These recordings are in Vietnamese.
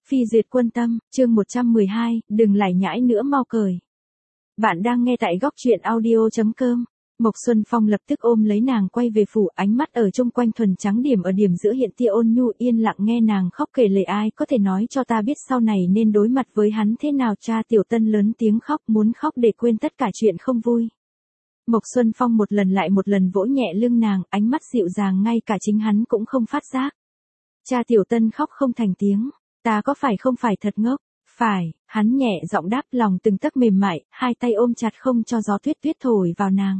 Phi duyệt quân tâm, chương 112, đừng lải nhải nữa mau cởi. Bạn đang nghe tại góc truyện audio.com. Mộc Xuân Phong lập tức ôm lấy nàng quay về phủ, ánh mắt ở chung quanh thuần trắng điểm ở điểm giữa hiện tia ôn nhu, yên lặng nghe nàng khóc kể lể. Ai có thể nói cho ta biết sau này nên đối mặt với hắn thế nào? Cha Tiểu Tân lớn tiếng khóc, muốn khóc để quên tất cả chuyện không vui. Mộc Xuân Phong một lần lại một lần vỗ nhẹ lưng nàng, ánh mắt dịu dàng ngay cả chính hắn cũng không phát giác. Cha Tiểu Tân khóc không thành tiếng. Ta có phải không phải thật ngốc? Phải, hắn nhẹ giọng đáp, lòng từng tấc mềm mại, hai tay ôm chặt không cho gió tuyết tuyết thổi vào nàng.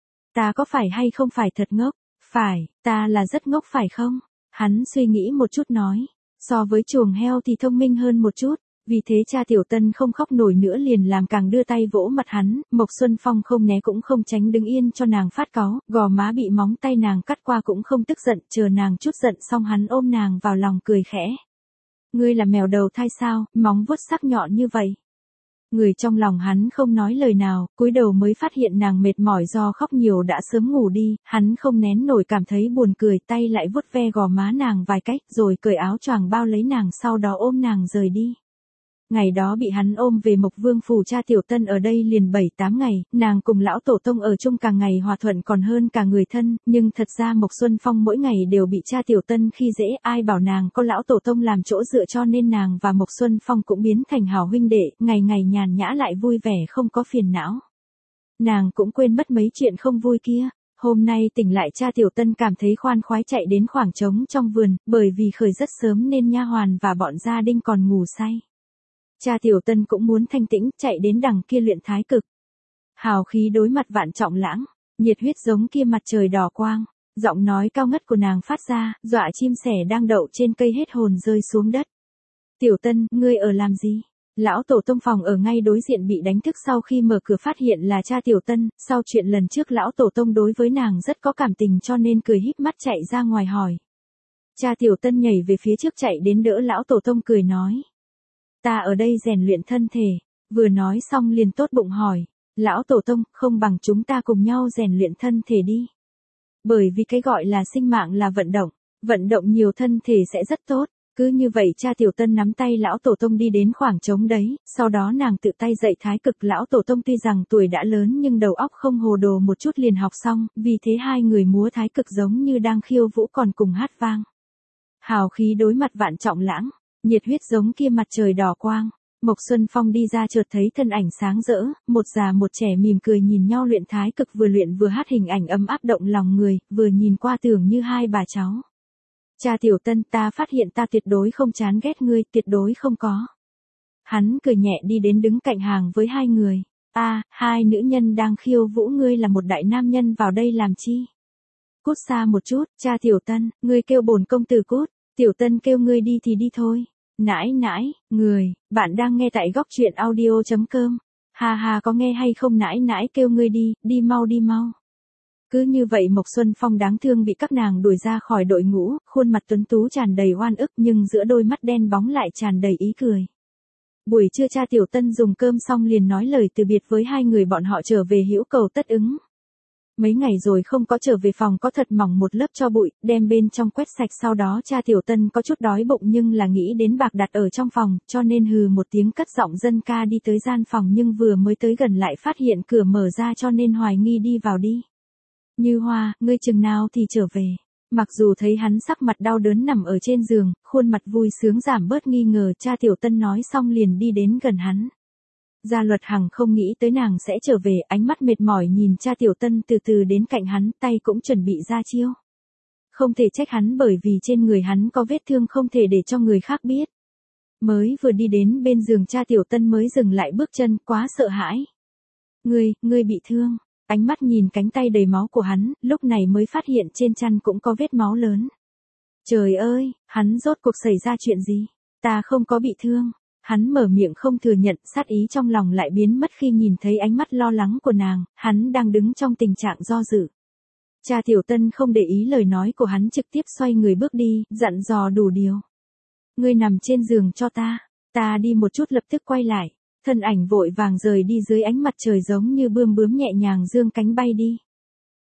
Ta có phải hay không phải thật ngốc? Phải, ta là rất ngốc phải không? Hắn suy nghĩ một chút nói, so với chuồng heo thì thông minh hơn một chút. Vì thế cha Tiểu Tân không khóc nổi nữa liền làm càng đưa tay vỗ mặt hắn. Mộc Xuân Phong không né cũng không tránh, đứng yên cho nàng phát cáu, gò má bị móng tay nàng cắt qua cũng không tức giận, chờ nàng chút giận xong hắn ôm nàng vào lòng cười khẽ. Ngươi là mèo đầu thai sao, móng vuốt sắc nhọn như vậy. Người trong lòng hắn không nói lời nào, cúi đầu mới phát hiện nàng mệt mỏi do khóc nhiều đã sớm ngủ đi, hắn không nén nổi cảm thấy buồn cười, tay lại vuốt ve gò má nàng vài cách rồi cởi áo choàng bao lấy nàng, sau đó ôm nàng rời đi. Ngày đó bị hắn ôm về Mộc Vương phủ, cha Tiểu Tân ở đây liền 7-8 ngày, nàng cùng lão tổ tông ở chung càng ngày hòa thuận còn hơn cả người thân, nhưng thật ra Mộc Xuân Phong mỗi ngày đều bị cha Tiểu Tân khi dễ, ai bảo nàng có lão tổ tông làm chỗ dựa cho nên nàng và Mộc Xuân Phong cũng biến thành hảo huynh đệ, ngày ngày nhàn nhã lại vui vẻ không có phiền não. Nàng cũng quên mất mấy chuyện không vui kia. Hôm nay tỉnh lại cha Tiểu Tân cảm thấy khoan khoái chạy đến khoảng trống trong vườn, bởi vì khởi rất sớm nên nha hoàn và bọn gia đình còn ngủ say. Cha Tiểu Tân cũng muốn thanh tĩnh, chạy đến đằng kia luyện thái cực. Hào khí đối mặt vạn trọng lãng, nhiệt huyết giống kia mặt trời đỏ quang, giọng nói cao ngất của nàng phát ra, dọa chim sẻ đang đậu trên cây hết hồn rơi xuống đất. Tiểu Tân, ngươi ở làm gì? Lão tổ tông phòng ở ngay đối diện bị đánh thức sau khi mở cửa phát hiện là cha Tiểu Tân, sau chuyện lần trước lão tổ tông đối với nàng rất có cảm tình cho nên cười híp mắt chạy ra ngoài hỏi. Cha Tiểu Tân nhảy về phía trước chạy đến đỡ lão tổ tông cười nói. Ta ở đây rèn luyện thân thể, vừa nói xong liền tốt bụng hỏi, lão tổ tông, không bằng chúng ta cùng nhau rèn luyện thân thể đi. Bởi vì cái gọi là sinh mạng là vận động nhiều thân thể sẽ rất tốt. Cứ như vậy cha Tiểu Tân nắm tay lão tổ tông đi đến khoảng trống đấy, sau đó nàng tự tay dạy thái cực. Lão tổ tông tuy rằng tuổi đã lớn nhưng đầu óc không hồ đồ, một chút liền học xong, vì thế hai người múa thái cực giống như đang khiêu vũ còn cùng hát vang. Hào khí đối mặt vạn trọng lãng. Nhiệt huyết giống kia mặt trời đỏ quang. Mộc Xuân Phong đi ra chợt thấy thân ảnh sáng rỡ, một già một trẻ mỉm cười nhìn nhau luyện thái cực, vừa luyện vừa hát, hình ảnh ấm áp động lòng người, vừa nhìn qua tưởng như hai bà cháu. Cha Tiểu Tân, ta phát hiện ta tuyệt đối không chán ghét ngươi, tuyệt đối không có. Hắn cười nhẹ đi đến đứng cạnh hàng với hai người. Hai nữ nhân đang khiêu vũ, ngươi là một đại nam nhân vào đây làm chi? Cút xa một chút, cha Tiểu Tân, ngươi kêu bổn công tử cút. Tiểu Tân kêu ngươi đi thì đi thôi. Nãi, bạn đang nghe tại góc truyện audio.com. Ha có nghe hay không? Nãi kêu ngươi đi mau. Cứ như vậy Mộc Xuân Phong đáng thương bị các nàng đuổi ra khỏi đội ngũ, khuôn mặt tuấn tú tràn đầy oan ức nhưng giữa đôi mắt đen bóng lại tràn đầy ý cười. Buổi trưa cha Tiểu Tân dùng cơm xong liền nói lời từ biệt với hai người bọn họ trở về hữu cầu tất ứng. Mấy ngày rồi không có trở về phòng, có thật mỏng một lớp tro bụi, đem bên trong quét sạch, sau đó cha Tiểu Tân có chút đói bụng nhưng là nghĩ đến bạc đặt ở trong phòng, cho nên hừ một tiếng cất giọng dân ca đi tới gian phòng, nhưng vừa mới tới gần lại phát hiện cửa mở ra cho nên hoài nghi đi vào đi. Như Hoa, ngươi chừng nào thì trở về. Mặc dù thấy hắn sắc mặt đau đớn nằm ở trên giường, khuôn mặt vui sướng giảm bớt nghi ngờ, cha Tiểu Tân nói xong liền đi đến gần hắn. Gia Luật Hằng không nghĩ tới nàng sẽ trở về, ánh mắt mệt mỏi nhìn cha Tiểu Tân từ từ đến cạnh hắn, tay cũng chuẩn bị ra chiêu. Không thể trách hắn bởi vì trên người hắn có vết thương không thể để cho người khác biết. Mới vừa đi đến bên giường cha Tiểu Tân mới dừng lại bước chân, quá sợ hãi. Ngươi bị thương. Ánh mắt nhìn cánh tay đầy máu của hắn, lúc này mới phát hiện trên chăn cũng có vết máu lớn. Trời ơi, hắn rốt cuộc xảy ra chuyện gì? Ta không có bị thương. Hắn mở miệng không thừa nhận, sát ý trong lòng lại biến mất khi nhìn thấy ánh mắt lo lắng của nàng, hắn đang đứng trong tình trạng do dự. Cha Tiểu Tân không để ý lời nói của hắn, trực tiếp xoay người bước đi, dặn dò đủ điều. Ngươi nằm trên giường cho ta đi một chút lập tức quay lại. Thân ảnh vội vàng rời đi dưới ánh mặt trời giống như bươm bướm nhẹ nhàng dương cánh bay đi.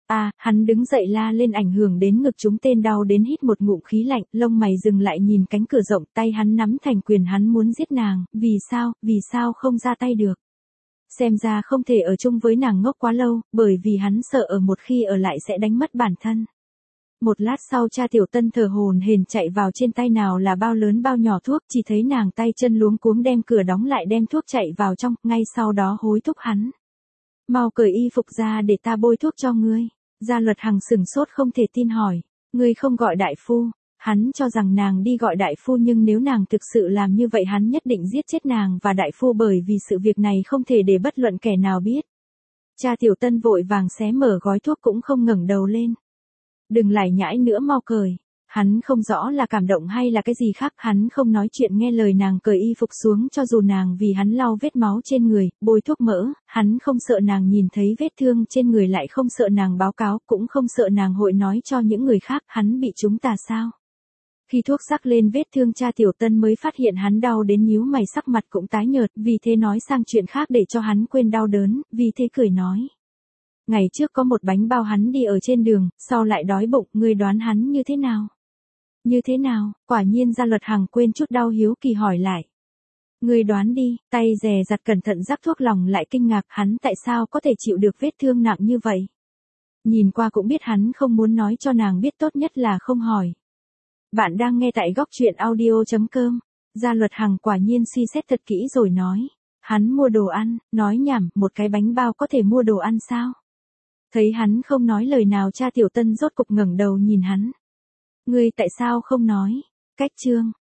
Hắn đứng dậy la lên ảnh hưởng đến ngực chúng tên đau đến hít một ngụm khí lạnh, lông mày dừng lại nhìn cánh cửa rộng, tay hắn nắm thành quyền, hắn muốn giết nàng, vì sao không ra tay được. Xem ra không thể ở chung với nàng ngốc quá lâu, bởi vì hắn sợ ở một khi ở lại sẽ đánh mất bản thân. Một lát sau cha Tiểu Tân thở hổn hển chạy vào, trên tay nào là bao lớn bao nhỏ thuốc, chỉ thấy nàng tay chân luống cuống đem cửa đóng lại, đem thuốc chạy vào trong, ngay sau đó hối thúc hắn. Mau cởi y phục ra để ta bôi thuốc cho ngươi. Gia Luật Hằng sửng sốt không thể tin hỏi, ngươi không gọi đại phu. Hắn cho rằng nàng đi gọi đại phu, nhưng nếu nàng thực sự làm như vậy hắn nhất định giết chết nàng và đại phu, bởi vì sự việc này không thể để bất luận kẻ nào biết. Cha Tiểu Tân vội vàng xé mở gói thuốc cũng không ngẩng đầu lên. Đừng lải nhãi nữa, mau cởi. Hắn không rõ là cảm động hay là cái gì khác, hắn không nói chuyện nghe lời nàng cởi y phục xuống, cho dù nàng vì hắn lau vết máu trên người, bôi thuốc mỡ, hắn không sợ nàng nhìn thấy vết thương trên người, lại không sợ nàng báo cáo, cũng không sợ nàng hội nói cho những người khác, hắn bị chúng tà sao. Khi thuốc rắc lên vết thương, cha Tiểu Tân mới phát hiện hắn đau đến nhíu mày, sắc mặt cũng tái nhợt, vì thế nói sang chuyện khác để cho hắn quên đau đớn, vì thế cười nói. Ngày trước có một bánh bao hắn đi ở trên đường, sau lại đói bụng, ngươi đoán hắn như thế nào? Như thế nào? Quả nhiên Gia Luật Hằng quên chút đau hiếu kỳ hỏi lại. Ngươi đoán đi, tay dè dặt cẩn thận rắc thuốc, lòng lại kinh ngạc, hắn tại sao có thể chịu được vết thương nặng như vậy? Nhìn qua cũng biết hắn không muốn nói cho nàng biết, tốt nhất là không hỏi. Bạn đang nghe tại góc truyện audio.com. Gia Luật Hằng quả nhiên suy xét thật kỹ rồi nói. Hắn mua đồ ăn, nói nhảm, một cái bánh bao có thể mua đồ ăn sao? Thấy hắn không nói lời nào, cha Tiểu Tân rốt cục ngẩng đầu nhìn hắn. Ngươi tại sao không nói? Cách chương.